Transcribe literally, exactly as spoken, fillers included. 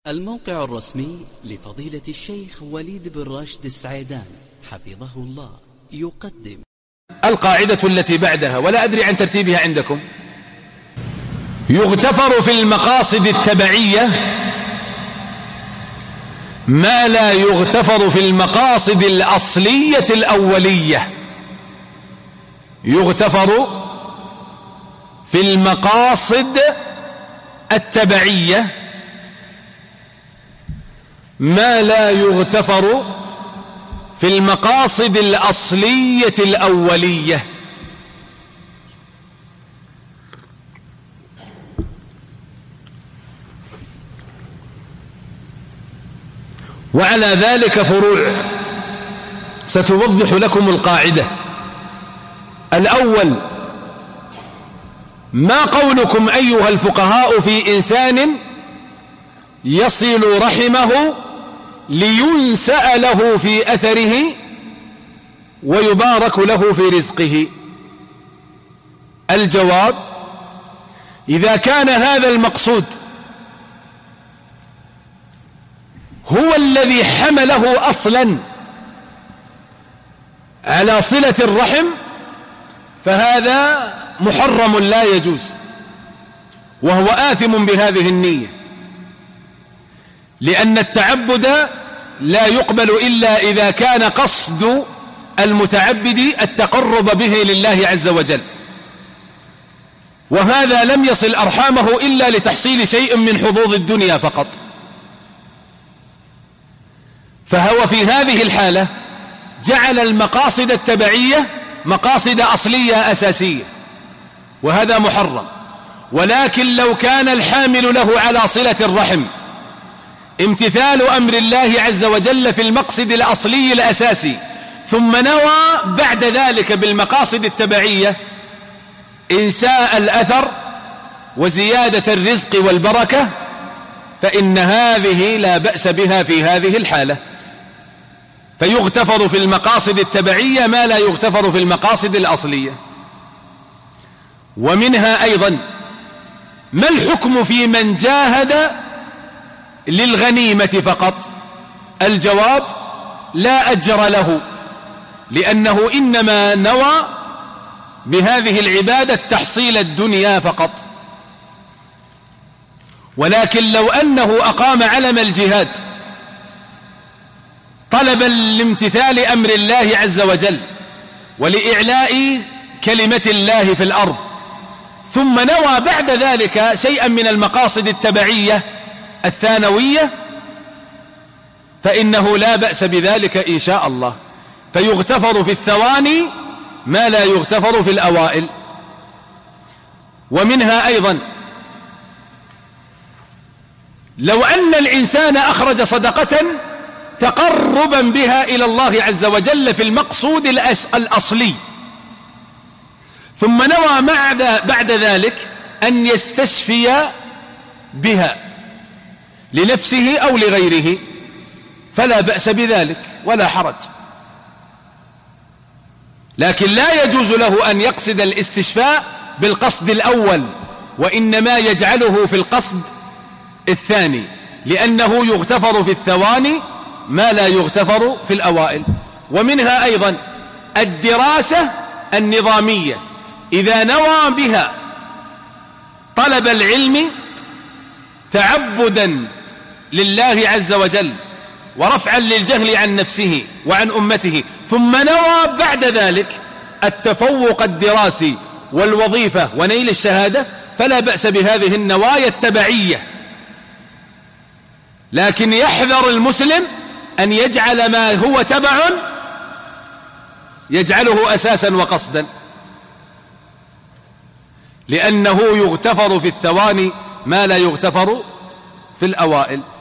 الموقع الرسمي لفضيلة الشيخ وليد بن راشد السعيدان حفظه الله يقدم القاعدة التي بعدها، ولا أدري عن ترتيبها عندكم. يغتفر في المقاصد التبعية ما لا يغتفر في المقاصد الأصلية الأولية. يغتفر في المقاصد التبعية ما لا يغتفر في المقاصد الأصلية الأولية. وعلى ذلك فروع ستوضح لكم القاعدة. الأول: ما قولكم أيها الفقهاء في إنسان يصل رحمه لينسأ له في أثره ويبارك له في رزقه؟ الجواب: إذا كان هذا المقصود هو الذي حمله أصلا على صلة الرحم فهذا محرم لا يجوز، وهو آثم بهذه النية، لأن التعبد لا يقبل إلا إذا كان قصد المتعبد التقرب به لله عز وجل، وهذا لم يصل أرحامه إلا لتحصيل شيء من حظوظ الدنيا فقط، فهو في هذه الحالة جعل المقاصد التبعية مقاصد أصلية أساسية، وهذا محرم. ولكن لو كان الحامل له على صلة الرحم امتثال أمر الله عز وجل في المقصد الأصلي الأساسي، ثم نوى بعد ذلك بالمقاصد التبعية إنساء الأثر وزيادة الرزق والبركة، فإن هذه لا بأس بها في هذه الحالة. فيغتفر في المقاصد التبعية ما لا يغتفر في المقاصد الأصلية. ومنها أيضا: ما الحكم في من جاهد للغنيمة فقط؟ الجواب: لا أجر له، لأنه إنما نوى بهذه العبادة تحصيل الدنيا فقط. ولكن لو أنه أقام علم الجهاد طلبا لامتثال أمر الله عز وجل ولإعلاء كلمة الله في الأرض، ثم نوى بعد ذلك شيئا من المقاصد التبعية الثانوية، فإنه لا بأس بذلك إن شاء الله. فيغتفر في الثواني ما لا يغتفر في الأوائل. ومنها أيضا: لو أن الإنسان أخرج صدقة تقربا بها إلى الله عز وجل في المقصود الأصلي، ثم نوى بعد ذلك أن يستشفي بها لنفسه أو لغيره، فلا بأس بذلك ولا حرج. لكن لا يجوز له أن يقصد الاستشفاء بالقصد الأول، وإنما يجعله في القصد الثاني، لأنه يغتفر في الثواني ما لا يغتفر في الأوائل. ومنها أيضا الدراسة النظامية، إذا نوى بها طلب العلم تعبدا لله عز وجل ورفعا للجهل عن نفسه وعن أمته، ثم نوى بعد ذلك التفوق الدراسي والوظيفة ونيل الشهادة، فلا بأس بهذه النوايا التبعية. لكن يحذر المسلم أن يجعل ما هو تبع يجعله أساسا وقصدا، لأنه يغتفر في الثواني ما لا يغتفر في الأوائل.